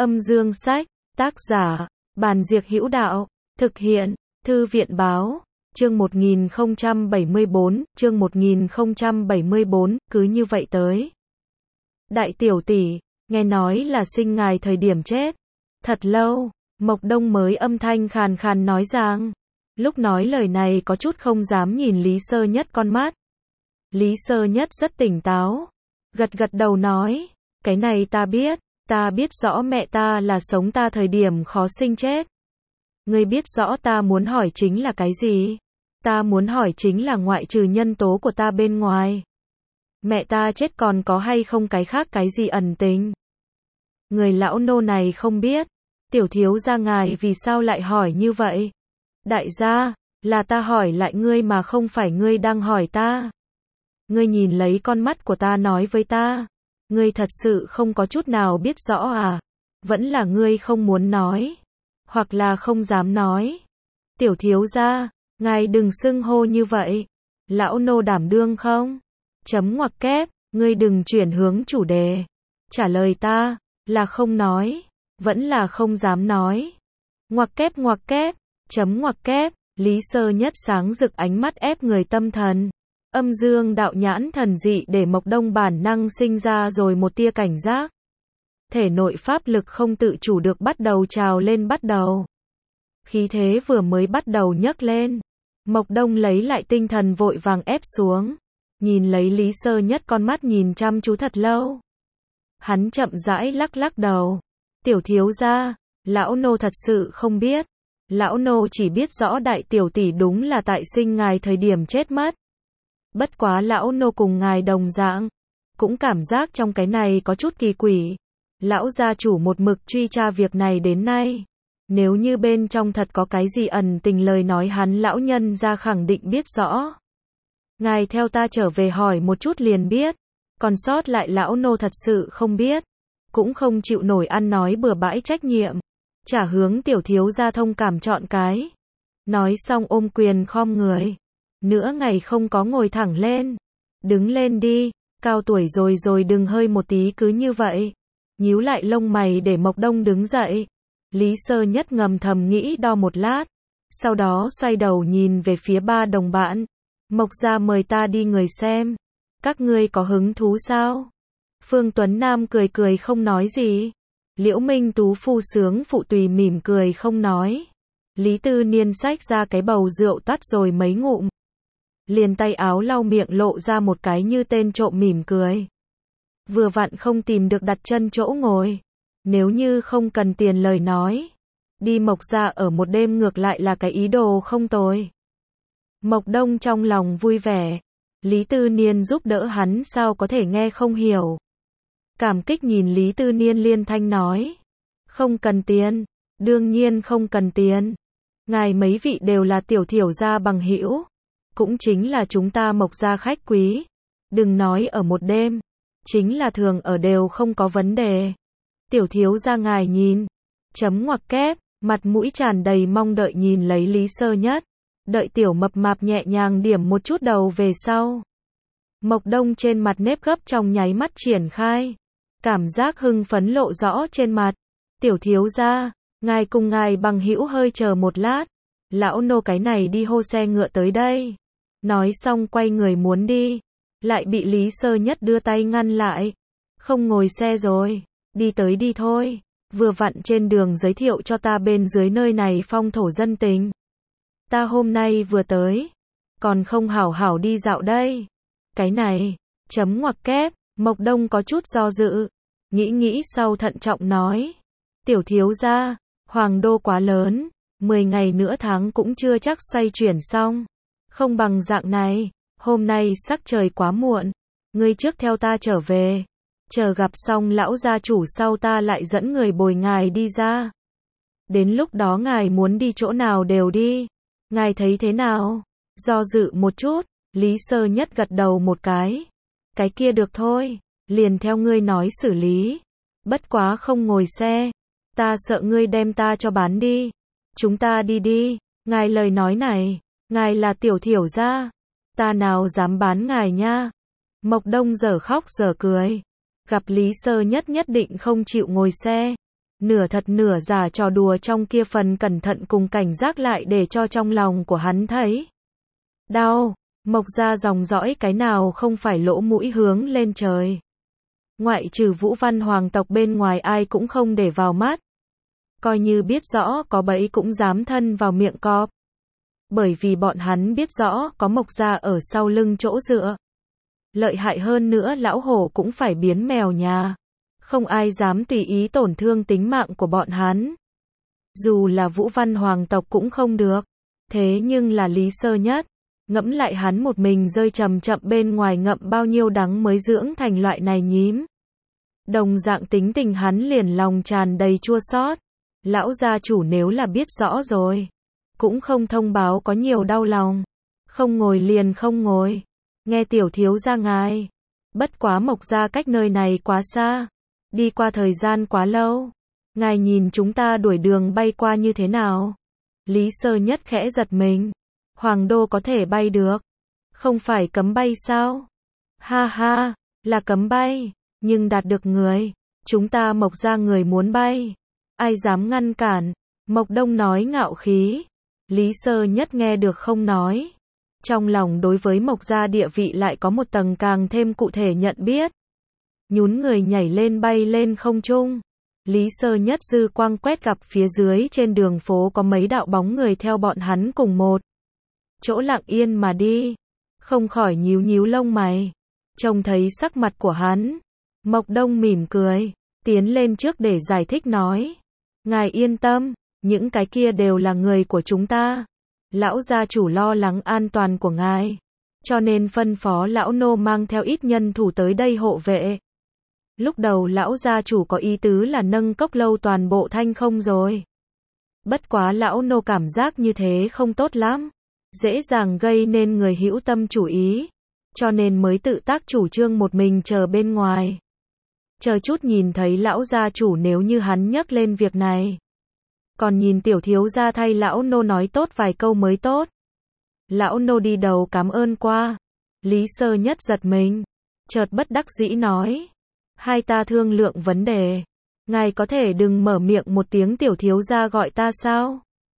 Âm dương sách, tác giả, Bàn Diệc Hữu Đạo, thực hiện, Thư viện Báo, chương 1074, cứ như vậy tới. Đại tiểu tỷ, nghe nói là sinh ngài thời điểm chết. Thật lâu, Mộc Đông mới âm thanh khàn khàn nói rằng, lúc nói lời này có chút không dám nhìn Lý Sơ Nhất con mắt. Lý Sơ Nhất rất tỉnh táo, gật gật đầu nói, cái này ta biết rõ mẹ ta là sống ta thời điểm khó sinh chết. Ngươi biết rõ ta muốn hỏi chính là cái gì? Ta muốn hỏi chính là ngoại trừ nhân tố của ta bên ngoài, mẹ ta chết còn có hay không cái khác cái gì ẩn tình? Người lão nô này không biết. Tiểu thiếu gia ngài vì sao lại hỏi như vậy? Đại gia, là ta hỏi lại ngươi mà không phải ngươi đang hỏi ta. Ngươi nhìn lấy con mắt của ta nói với ta. Ngươi thật sự không có chút nào biết rõ à? Vẫn là ngươi không muốn nói, hoặc là không dám nói. Tiểu thiếu gia, ngài đừng xưng hô như vậy. Lão nô đảm đương không? Chấm ngoặc kép, ngươi đừng chuyển hướng chủ đề. Trả lời ta, là không nói, vẫn là không dám nói. Ngoặc kép, chấm ngoặc kép, Lý Sơ Nhất sáng rực ánh mắt ép người tâm thần. Âm dương đạo nhãn thần dị để Mộc Đông bản năng sinh ra rồi một tia cảnh giác. Thể nội pháp lực không tự chủ được bắt đầu trào lên bắt đầu. Khí thế vừa mới bắt đầu nhấc lên. Mộc Đông lấy lại tinh thần vội vàng ép xuống. Nhìn lấy Lý Sơ Nhất con mắt nhìn chăm chú thật lâu. Hắn chậm rãi lắc lắc đầu. Tiểu thiếu gia, lão nô thật sự không biết. Lão nô chỉ biết rõ đại tiểu tỷ đúng là tại sinh ngài thời điểm chết mất. Bất quá lão nô cùng ngài đồng dạng, cũng cảm giác trong cái này có chút kỳ quỷ. Lão gia chủ một mực truy tra việc này đến nay. Nếu như bên trong thật có cái gì ẩn tình lời nói hắn lão nhân ra khẳng định biết rõ. Ngài theo ta trở về hỏi một chút liền biết. Còn sót lại lão nô thật sự không biết. Cũng không chịu nổi ăn nói bừa bãi trách nhiệm. Trả hướng tiểu thiếu gia thông cảm chọn cái. Nói xong ôm quyền khom người. Nửa ngày không có ngồi thẳng lên. Đứng lên đi, cao tuổi rồi đừng hơi một tí cứ như vậy. Nhíu lại lông mày để Mộc Đông đứng dậy. Lý Sơ Nhất ngầm thầm nghĩ đo một lát. Sau đó xoay đầu nhìn về phía ba đồng bạn. Mộc gia mời ta đi người xem. Các ngươi có hứng thú sao? Phương Tuấn Nam cười cười không nói gì. Liễu Minh Tú phu sướng phụ tùy mỉm cười không nói. Lý Tư Niên xách ra cái bầu rượu tắt rồi mấy ngụm. Liền tay áo lau miệng lộ ra một cái như tên trộm mỉm cười. Vừa vặn không tìm được đặt chân chỗ ngồi. Nếu như không cần tiền lời nói. Đi Mộc gia ở một đêm ngược lại là cái ý đồ không tồi. Mộc Đông trong lòng vui vẻ. Lý Tư Niên giúp đỡ hắn sao có thể nghe không hiểu. Cảm kích nhìn Lý Tư Niên liên thanh nói. Không cần tiền. Đương nhiên không cần tiền. Ngài mấy vị đều là tiểu thiểu gia bằng hữu. Cũng chính là chúng ta Mộc gia khách quý. Đừng nói ở một đêm. Chính là thường ở đều không có vấn đề. Tiểu thiếu gia ngài nhìn. Chấm ngoặc kép, mặt mũi tràn đầy mong đợi nhìn lấy Lý Sơ Nhất. Đợi tiểu mập mạp nhẹ nhàng điểm một chút đầu về sau. Mộc Đông trên mặt nếp gấp trong nháy mắt triển khai. Cảm giác hưng phấn lộ rõ trên mặt. Tiểu thiếu gia, ngài cùng ngài bằng hữu hơi chờ một lát. Lão nô cái này đi hô xe ngựa tới đây. Nói xong quay người muốn đi. Lại bị Lý Sơ Nhất đưa tay ngăn lại. Không ngồi xe rồi. Đi tới đi thôi. Vừa vặn trên đường giới thiệu cho ta bên dưới nơi này phong thổ dân tình. Ta hôm nay vừa tới. Còn không hảo hảo đi dạo đây. Cái này. Chấm ngoặc kép. Mộc Đông có chút do dự. Nghĩ sau thận trọng nói. Tiểu thiếu gia. Hoàng đô quá lớn. 10 ngày nửa tháng cũng chưa chắc xoay chuyển xong. Không bằng dạng này. Hôm nay sắc trời quá muộn. Ngươi trước theo ta trở về. Chờ gặp xong lão gia chủ sau ta lại dẫn người bồi ngài đi ra. Đến lúc đó ngài muốn đi chỗ nào đều đi. Ngài thấy thế nào? Do dự một chút. Lý Sơ Nhất gật đầu một cái. Cái kia được thôi. Liền theo ngươi nói xử lý. Bất quá không ngồi xe. Ta sợ ngươi đem ta cho bán đi. Chúng ta đi đi. Ngài lời nói này. Ngài là tiểu thiểu gia. Ta nào dám bán ngài nha. Mộc Đông giờ khóc giờ cười. Gặp Lý Sơ Nhất nhất định không chịu ngồi xe. nửa thật nửa giả trò đùa trong kia phần cẩn thận cùng cảnh giác lại để cho trong lòng của hắn thấy đau. Mộc gia dòng dõi cái nào không phải lỗ mũi hướng lên trời. Ngoại trừ Vũ Văn hoàng tộc bên ngoài ai cũng không để vào mắt. Coi như biết rõ có bẫy cũng dám thân vào miệng cọp. Bởi vì bọn hắn biết rõ có Mộc gia ở sau lưng chỗ dựa. Lợi hại hơn nữa lão hổ cũng phải biến mèo nhà. Không ai dám tùy ý tổn thương tính mạng của bọn hắn. Dù là Vũ Văn hoàng tộc cũng không được. Thế nhưng là Lý Sơ Nhất. Ngẫm lại hắn một mình rơi chậm chậm bên ngoài ngậm bao nhiêu đắng mới dưỡng thành loại này nhím. Đồng dạng tính tình hắn liền lòng tràn đầy chua xót. Lão gia chủ nếu là biết rõ rồi, cũng không thông báo có nhiều đau lòng. Không ngồi liền không ngồi. Nghe tiểu thiếu gia ngài. Bất quá Mộc gia cách nơi này quá xa. Đi qua thời gian quá lâu. Ngài nhìn chúng ta đuổi đường bay qua như thế nào? Lý Sơ Nhất khẽ giật mình. Hoàng đô có thể bay được. Không phải cấm bay sao? Ha ha, là cấm bay. Nhưng đạt được người. Chúng ta Mộc gia người muốn bay. Ai dám ngăn cản? Mộc Đông nói ngạo khí. Lý Sơ Nhất nghe được không nói. Trong lòng đối với Mộc gia địa vị lại có một tầng càng thêm cụ thể nhận biết. Nhún người nhảy lên bay lên không trung. Lý Sơ Nhất dư quang quét gặp phía dưới trên đường phố có mấy đạo bóng người theo bọn hắn cùng một chỗ lặng yên mà đi. Không khỏi nhíu nhíu lông mày. Trông thấy sắc mặt của hắn. Mộc Đông mỉm cười. Tiến lên trước để giải thích nói. Ngài yên tâm. Những cái kia đều là người của chúng ta. Lão gia chủ lo lắng an toàn của ngài. Cho nên phân phó lão nô mang theo ít nhân thủ tới đây hộ vệ. Lúc đầu lão gia chủ có ý tứ là nâng cốc lâu toàn bộ thanh không rồi. Bất quá lão nô cảm giác như thế không tốt lắm. Dễ dàng gây nên người hữu tâm chủ ý. Cho nên mới tự tác chủ trương một mình chờ bên ngoài. Chờ chút nhìn thấy lão gia chủ nếu như hắn nhắc lên việc này. Còn nhìn tiểu thiếu gia thay lão nô nói tốt vài câu mới tốt. Lão nô đi đầu cảm ơn qua. Lý Sơ Nhất giật mình. Chợt bất đắc dĩ nói. Hai ta thương lượng vấn đề. Ngài có thể đừng mở miệng một tiếng tiểu thiếu gia gọi ta sao?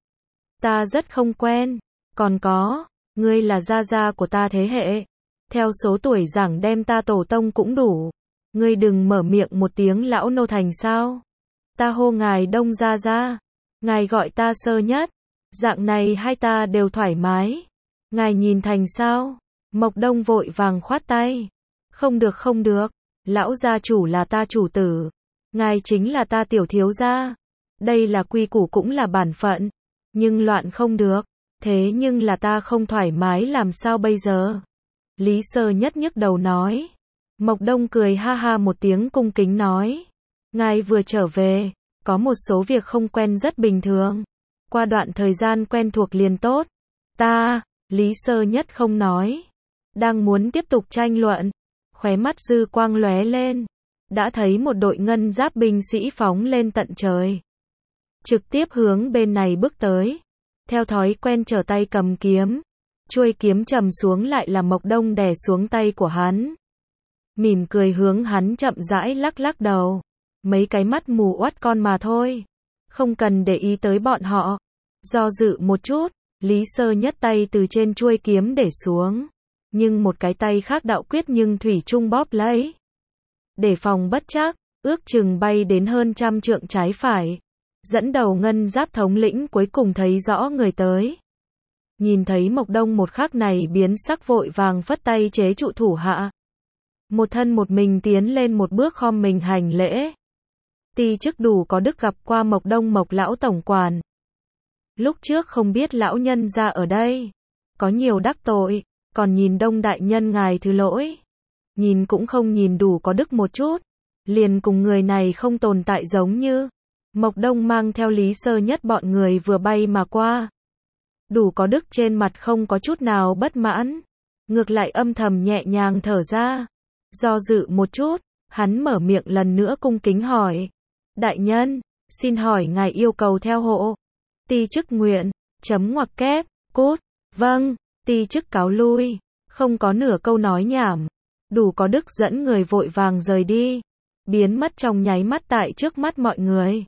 Ta rất không quen. Còn có, ngươi là gia gia của ta thế hệ. Theo số tuổi giảng đem ta tổ tông cũng đủ. Ngươi đừng mở miệng một tiếng lão nô thành sao? Ta hô ngài Đông gia gia. Ngài gọi ta Sơ Nhất. Dạng này hai ta đều thoải mái. Ngài nhìn thành sao? Mộc Đông vội vàng khoát tay. Không được không được. Lão gia chủ là ta chủ tử. Ngài chính là ta tiểu thiếu gia. Đây là quy củ cũng là bản phận. Nhưng loạn không được. Thế nhưng là ta không thoải mái làm sao bây giờ? Lý Sơ Nhất nhức đầu nói. Mộc Đông cười ha ha một tiếng cung kính nói. Ngài vừa trở về. Có một số việc không quen rất bình thường. Qua đoạn thời gian quen thuộc liền tốt. Lý Sơ Nhất không nói. Đang muốn tiếp tục tranh luận. Khóe mắt dư quang lóe lên. Đã thấy một đội ngân giáp binh sĩ phóng lên tận trời. Trực tiếp hướng bên này bước tới. Theo thói quen trở tay cầm kiếm. Chuôi kiếm trầm xuống lại là Mộc Đông đè xuống tay của hắn. Mỉm cười hướng hắn chậm rãi lắc lắc đầu. Mấy cái mắt mù oắt con mà thôi. Không cần để ý tới bọn họ. Do dự một chút. Lý Sơ Nhất tay từ trên chuôi kiếm để xuống. Nhưng một cái tay khác đạo quyết nhưng thủy chung bóp lấy. Để phòng bất trắc, ước chừng bay đến hơn 100 trượng trái phải. Dẫn đầu ngân giáp thống lĩnh cuối cùng thấy rõ người tới. Nhìn thấy Mộc Đông một khắc này biến sắc vội vàng phất tay chế trụ thủ hạ. Một thân một mình tiến lên một bước khom mình hành lễ. Ti chức đủ có đức gặp qua Mộc Đông Mộc lão tổng quản. Lúc trước không biết lão nhân ra ở đây. Có nhiều đắc tội. Còn nhìn Đông đại nhân ngài thứ lỗi. Nhìn cũng không nhìn đủ có đức một chút. Liền cùng người này không tồn tại giống như. Mộc Đông mang theo Lý Sơ Nhất bọn người vừa bay mà qua. Đủ có đức trên mặt không có chút nào bất mãn. Ngược lại âm thầm nhẹ nhàng thở ra. Do dự một chút. Hắn mở miệng lần nữa cung kính hỏi. Đại nhân, xin hỏi ngài yêu cầu theo hộ. Ti chức nguyện. Chấm ngoặc kép. Cút. Vâng. Ti chức cáo lui. Không có nửa câu nói nhảm. Đủ có đức dẫn người vội vàng rời đi. Biến mất trong nháy mắt tại trước mắt mọi người.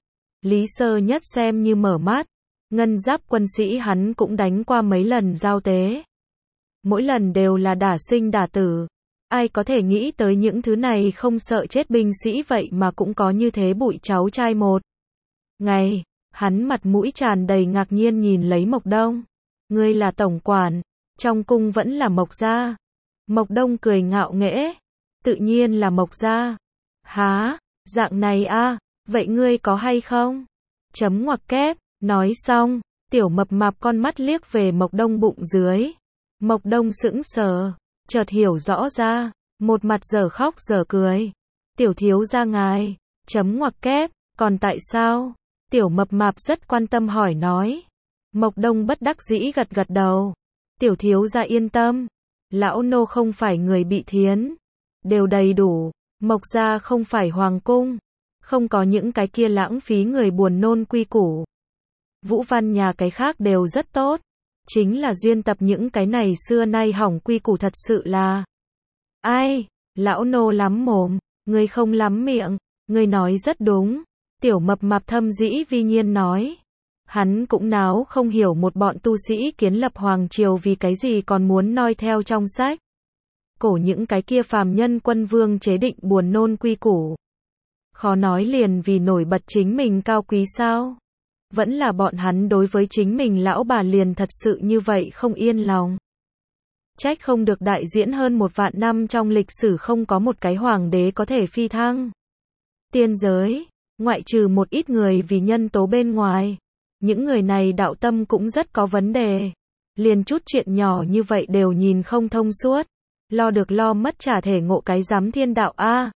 Lý Sơ Nhất xem như mở mắt, ngân giáp quân sĩ hắn cũng đánh qua mấy lần giao tế. Mỗi lần đều là đả sinh đả tử. Ai có thể nghĩ tới những thứ này không sợ chết binh sĩ vậy mà cũng có như thế bụi cháu trai một ngày. Hắn mặt mũi tràn đầy ngạc nhiên nhìn lấy Mộc Đông. Ngươi là tổng quản, trong cung vẫn là Mộc gia. Mộc Đông cười ngạo nghễ. Tự nhiên là Mộc gia. Há, dạng này a, vậy ngươi có hay không? Chấm ngoặc kép, nói xong, tiểu mập mạp con mắt liếc về Mộc Đông bụng dưới. Mộc Đông sững sờ, chợt hiểu rõ ra, một mặt dở khóc dở cười. Tiểu thiếu gia ngài, chấm ngoặc kép, còn tại sao? Tiểu mập mạp rất quan tâm hỏi nói. Mộc Đông bất đắc dĩ gật gật đầu. Tiểu thiếu gia yên tâm, lão nô không phải người bị thiến, đều đầy đủ. Mộc gia không phải hoàng cung, không có những cái kia lãng phí người buồn nôn quy củ. Vũ Văn nhà cái khác đều rất tốt, chính là duyên tập những cái này xưa nay hỏng quy củ thật sự là. Ai, lão nô lắm mồm, ngươi không lắm miệng, ngươi nói rất đúng. Tiểu mập mạp thâm dĩ vi nhiên nói. Hắn cũng náo không hiểu một bọn tu sĩ kiến lập hoàng triều vì cái gì còn muốn noi theo trong sách cổ những cái kia phàm nhân quân vương chế định buồn nôn quy củ. Khó nói liền vì nổi bật chính mình cao quý sao? Vẫn là bọn hắn đối với chính mình lão bà liền thật sự như vậy không yên lòng. Trách không được đại diễn hơn 1.000 năm trong lịch sử không có một cái hoàng đế có thể phi thăng. Tiên giới, ngoại trừ một ít người vì nhân tố bên ngoài, những người này đạo tâm cũng rất có vấn đề. Liền chút chuyện nhỏ như vậy đều nhìn không thông suốt. Lo được lo mất chả thể ngộ cái giám thiên đạo a.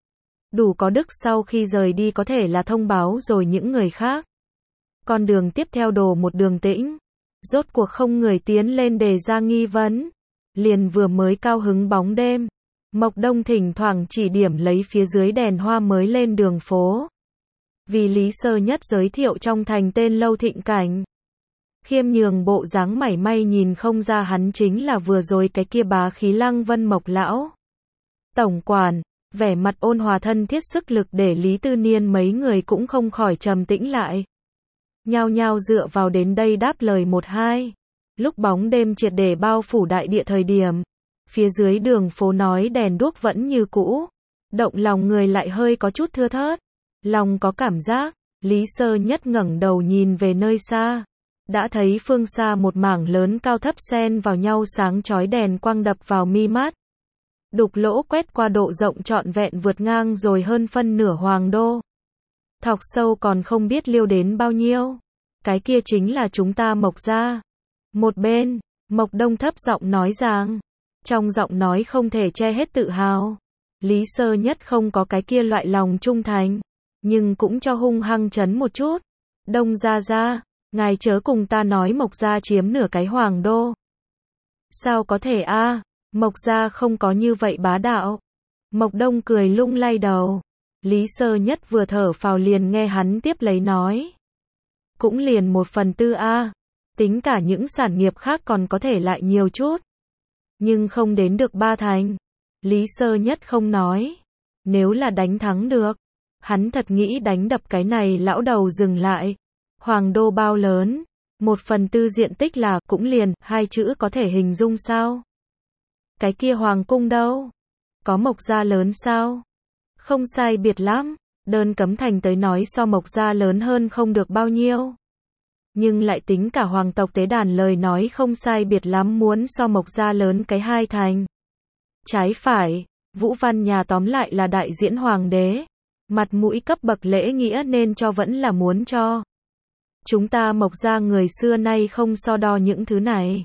Đủ có đức sau khi rời đi có thể là thông báo rồi những người khác. Con đường tiếp theo đổ một đường tĩnh. Rốt cuộc không người tiến lên đề ra nghi vấn. Liền vừa mới cao hứng bóng đêm. Mộc Đông thỉnh thoảng chỉ điểm lấy phía dưới đèn hoa mới lên đường phố. Vì Lý Sơ Nhất giới thiệu trong thành tên Lâu Thịnh Cảnh. Khiêm nhường bộ dáng mảy may nhìn không ra hắn chính là vừa rồi cái kia bá khí Lăng Vân Mộc lão. Tổng quản, vẻ mặt ôn hòa thân thiết sức lực để Lý Tư Niên mấy người cũng không khỏi trầm tĩnh lại. Nhao nhao dựa vào đến đây đáp lời một hai. Lúc bóng đêm triệt để bao phủ đại địa thời điểm, phía dưới đường phố nói đèn đuốc vẫn như cũ. Động lòng người lại hơi có chút thưa thớt. Lòng có cảm giác, Lý Sơ Nhất ngẩng đầu nhìn về nơi xa. Đã thấy phương xa một mảng lớn cao thấp xen vào nhau sáng chói đèn quang đập vào mi mắt. Đục lỗ quét qua độ rộng trọn vẹn vượt ngang rồi hơn phân nửa hoàng đô. Thọc sâu còn không biết liêu đến bao nhiêu. Cái kia chính là chúng ta Mộc gia. Một bên, Mộc Đông thấp giọng nói rằng, trong giọng nói không thể che hết tự hào. Lý Sơ Nhất không có cái kia loại lòng trung thành, nhưng cũng cho hung hăng chấn một chút. Đông gia gia, ngài chớ cùng ta nói Mộc gia chiếm nửa cái hoàng đô. Sao có thể a? Mộc gia không có như vậy bá đạo. Mộc Đông cười lung lay đầu. Lý Sơ Nhất vừa thở phào liền nghe hắn tiếp lấy nói. Cũng liền 1/4 a. Tính cả những sản nghiệp khác còn có thể lại nhiều chút. Nhưng không đến được 3 thành. Lý Sơ Nhất không nói. Nếu là đánh thắng được, hắn thật nghĩ đánh đập cái này lão đầu dừng lại. Hoàng đô bao lớn, 1/4 diện tích là cũng liền, 2 chữ có thể hình dung sao? Cái kia hoàng cung đâu? Có Mộc gia lớn sao? Không sai biệt lắm, đơn cấm thành tới nói so Mộc gia lớn hơn không được bao nhiêu. Nhưng lại tính cả hoàng tộc tế đàn lời nói không sai biệt lắm muốn so Mộc gia lớn cái 2 thành. Trái phải, Vũ Văn nhà tóm lại là đại diễn hoàng đế. Mặt mũi cấp bậc lễ nghĩa nên cho vẫn là muốn cho. Chúng ta Mộc gia người xưa nay không so đo những thứ này.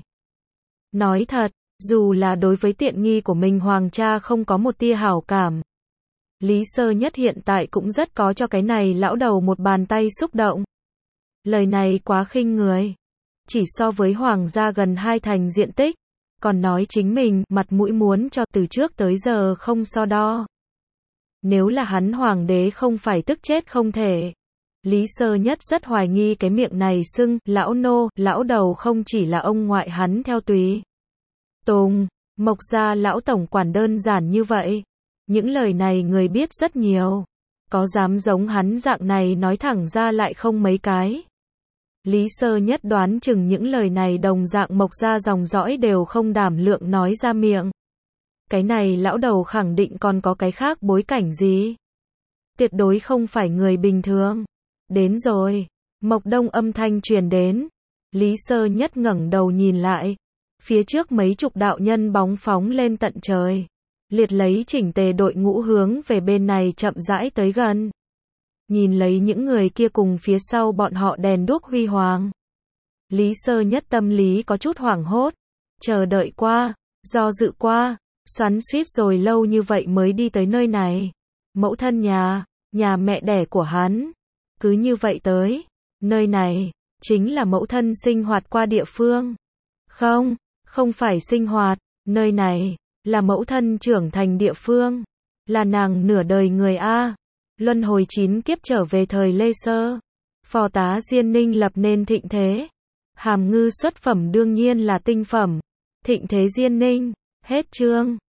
Nói thật, dù là đối với tiện nghi của mình hoàng cha không có một tia hảo cảm. Lý Sơ Nhất hiện tại cũng rất có cho cái này lão đầu một bàn tay xúc động. Lời này quá khinh người. Chỉ so với hoàng gia gần 2 thành diện tích, còn nói chính mình mặt mũi muốn cho từ trước tới giờ không so đo. Nếu là hắn hoàng đế không phải tức chết không thể. Lý Sơ Nhất rất hoài nghi cái miệng này xưng lão nô, lão đầu không chỉ là ông ngoại hắn theo tùy tùng, Mộc gia lão tổng quản đơn giản như vậy. Những lời này người biết rất nhiều. có dám giống hắn dạng này nói thẳng ra lại không mấy cái. Lý Sơ Nhất đoán chừng những lời này đồng dạng Mộc gia dòng dõi đều không đảm lượng nói ra miệng. Cái này lão đầu khẳng định còn có cái khác bối cảnh gì. Tuyệt đối không phải người bình thường. Đến rồi. Mộc Đông âm thanh truyền đến. Lý Sơ Nhất ngẩng đầu nhìn lại. Phía trước mấy chục đạo nhân bóng phóng lên tận trời. Liệt lấy chỉnh tề đội ngũ hướng về bên này chậm rãi tới gần. Nhìn lấy những người kia cùng phía sau bọn họ đèn đuốc huy hoàng. Lý Sơ Nhất tâm lý có chút hoảng hốt. Chờ đợi qua, do dự qua, xoắn xuýt rồi lâu như vậy mới đi tới nơi này. Mẫu thân nhà mẹ đẻ của hắn. Cứ như vậy tới, nơi này, chính là mẫu thân sinh hoạt qua địa phương. Không phải sinh hoạt, nơi này, là mẫu thân trưởng thành địa phương. Là nàng nửa đời người A. Luân hồi 9 kiếp trở về thời Lê Sơ. Phò tá Diên Ninh lập nên thịnh thế. Hàm ngư xuất phẩm đương nhiên là tinh phẩm. Thịnh thế Diên Ninh. Hết chương.